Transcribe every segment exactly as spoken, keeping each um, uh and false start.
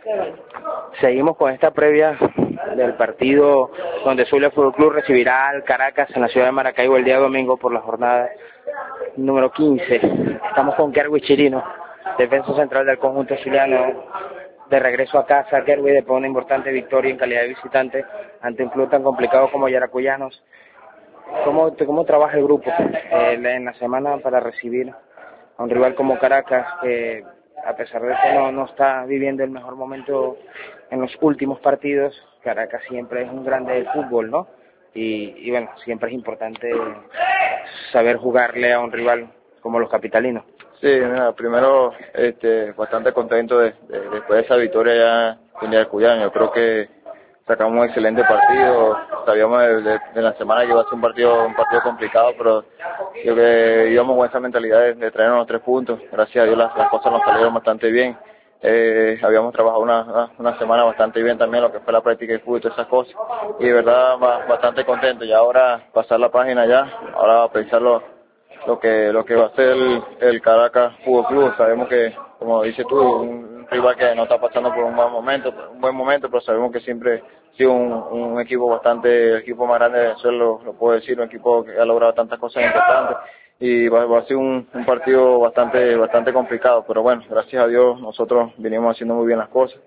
Seguimos con esta previa del partido donde Zulia Fútbol Club recibirá al Caracas en la ciudad de Maracaibo el día domingo por la jornada número quince. Estamos con Kerwin Chirino, defensa central del conjunto zuliano, de regreso a casa. Kerwin, después de una importante victoria en calidad de visitante ante un club tan complicado como Yaracuyanos. ¿Cómo, cómo trabaja el grupo eh, en la semana para recibir a un rival como Caracas, que a pesar de que no, no está viviendo el mejor momento en los últimos partidos? Caracas siempre es un grande del fútbol, ¿no? Y, y bueno, siempre es importante saber jugarle a un rival como los capitalinos. Sí, mira, primero este, bastante contento de, de, después de esa victoria ya con Yaracuyanos. Yo creo que sacamos un excelente partido. Sabíamos de, de, de la semana que iba a ser un partido un partido complicado, pero yo que íbamos con esa mentalidad de, de traernos los tres puntos. Gracias a Dios las, las cosas nos salieron bastante bien. Eh, habíamos trabajado una, una semana bastante bien también, lo que fue la práctica de fútbol y todas esas cosas. Y de verdad bastante contento. Y ahora pasar la página ya, ahora pensarlo lo que lo que va a ser el, el Caracas Fútbol Club. Sabemos que, como dices tú, un rival que no está pasando por un buen momento, un buen momento, pero sabemos que siempre ha sido un, un equipo bastante, el equipo más grande de Venezuela, lo, lo puedo decir, un equipo que ha logrado tantas cosas importantes, y va, va a ser un, un partido bastante bastante complicado, pero bueno, gracias a Dios nosotros vinimos haciendo muy bien las cosas.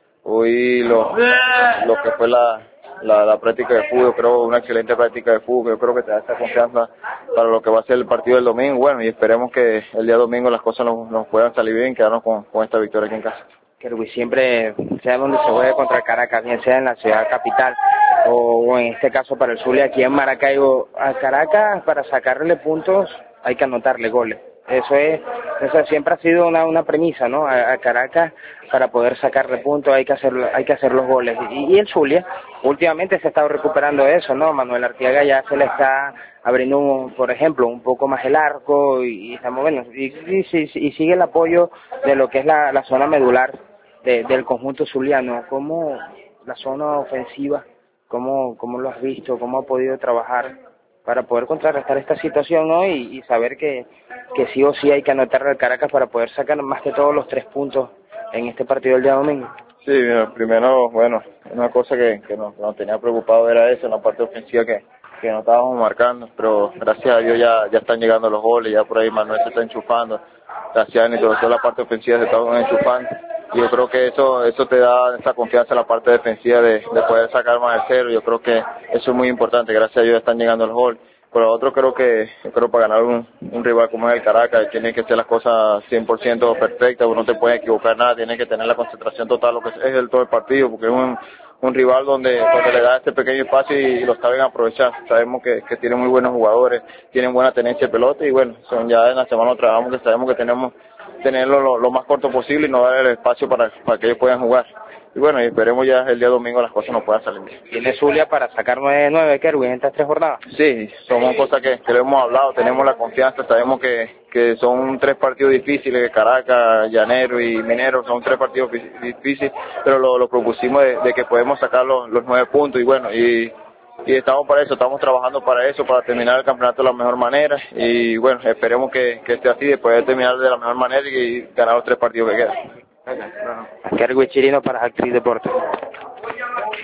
Hoy lo, lo que fue la La, la práctica de fútbol, creo una excelente práctica de fútbol, yo creo que te da esa confianza para lo que va a ser el partido del domingo. Bueno, y esperemos que el día domingo las cosas nos, nos puedan salir bien y quedarnos con, con esta victoria aquí en casa. Kerwin, siempre, sea donde se juegue contra el Caracas, bien sea en la ciudad capital o, o en este caso para el Zulia aquí en Maracaibo, a Caracas para sacarle puntos hay que anotarle goles. Eso es, eso siempre ha sido una, una premisa, ¿no? A, a Caracas, para poder sacarle puntos hay que hacer, hay que hacer los goles. Y, y el Zulia últimamente se ha estado recuperando eso, ¿no? Manuel Arteaga ya se le está abriendo, un, por ejemplo, un poco más el arco y, y estamos bueno. Y, y, y, y sigue el apoyo de lo que es la, la zona medular de, del conjunto zuliano. ¿Cómo la zona ofensiva, cómo, cómo lo has visto, cómo ha podido trabajar para poder contrarrestar esta situación, ¿no? Y, y saber que, que sí o sí hay que anotarle al Caracas para poder sacar más que todos los tres puntos en este partido del día domingo? Sí, primero, bueno, una cosa que, que nos, nos tenía preocupado era eso, la parte ofensiva que, que no estábamos marcando, pero gracias a Dios ya, ya están llegando los goles, ya por ahí Manuel se está enchufando, gracias a toda la parte ofensiva se está enchufando. Y yo creo que eso eso te da esa confianza en la parte defensiva de, de poder sacar más de cero. Yo creo que eso es muy importante. Gracias a Dios están llegando los goles. Por lo otro, creo que yo creo para ganar un, un rival como es el Caracas tiene que ser las cosas cien por ciento perfectas, no te puedes equivocar nada, tiene que tener la concentración total, lo que es el todo el partido, porque es un, un rival donde, donde le da este pequeño espacio y, y lo saben aprovechar. Sabemos que, que tiene muy buenos jugadores, tienen buena tenencia de pelota y bueno, son ya en la semana lo trabajamos, que sabemos que tenemos tenerlo lo, lo más corto posible y no dar el espacio para, para que ellos puedan jugar. Y bueno, y esperemos ya el día domingo las cosas nos puedan salir bien. ¿Tiene Zulia para sacar nueve nueve, Kerwin, en estas tres jornadas? Sí, somos cosas que, que lo hemos hablado, tenemos la confianza, sabemos que, que son tres partidos difíciles, Caracas, Llanero y Minero, son tres partidos difíciles, pero lo, lo propusimos de, de que podemos sacar los, los nueve puntos y bueno, y, y estamos para eso, estamos trabajando para eso, para terminar el campeonato de la mejor manera y bueno, esperemos que, que esté así, después de terminar de la mejor manera y ganar los tres partidos que quedan. Kerwin Chirino para Actriz Deportes.